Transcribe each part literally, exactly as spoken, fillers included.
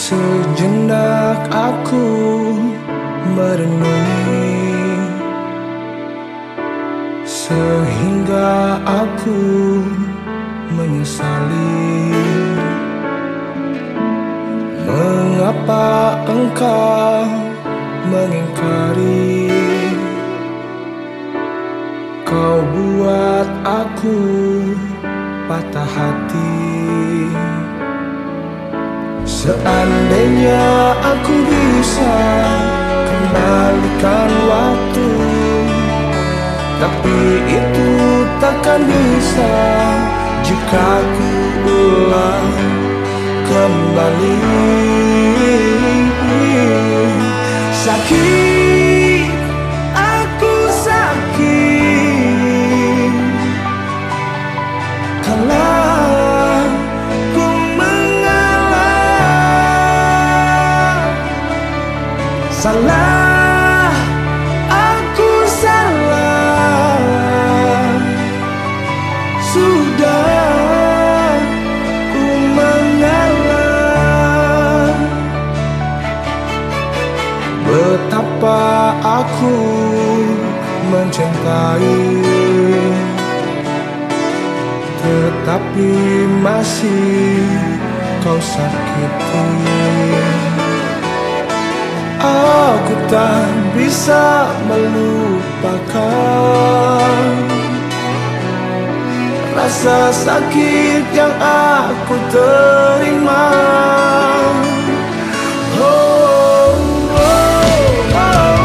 Sejenak aku merenungi, sehingga aku menyesali mengapa engkau mengingkari. Kau buat aku patah hati. Seandainya aku bisa kembalikan waktu, tapi itu takkan bisa jika ku ulang kembali. Sakit, aku sakit kalau salah, aku salah. Sudah ku mengalah. Betapa aku mencintai, tetapi masih kau sakiti. Aku tak bisa melupakan rasa sakit yang aku terima. Oh, oh, oh, oh.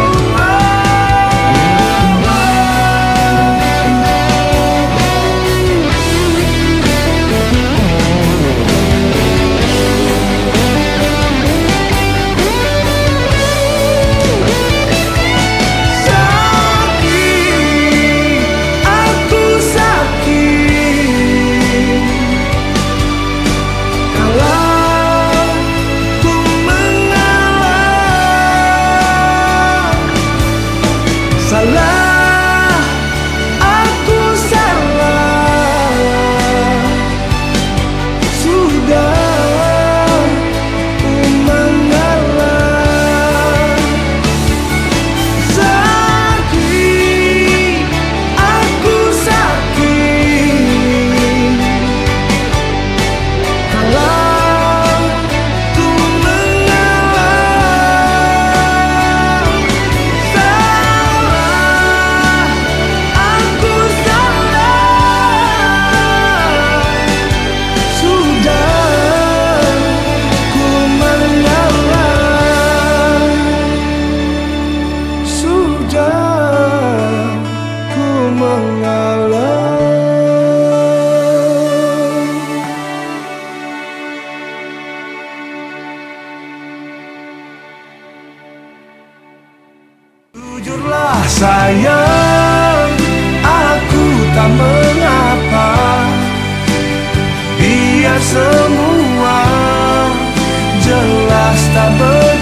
Salah, aku salah. Sudah ku mengalah. Sakit, aku sakit kalau ku mengalah. Jujurlah sayang, aku tak mengapa. Biar semua jelas tak ber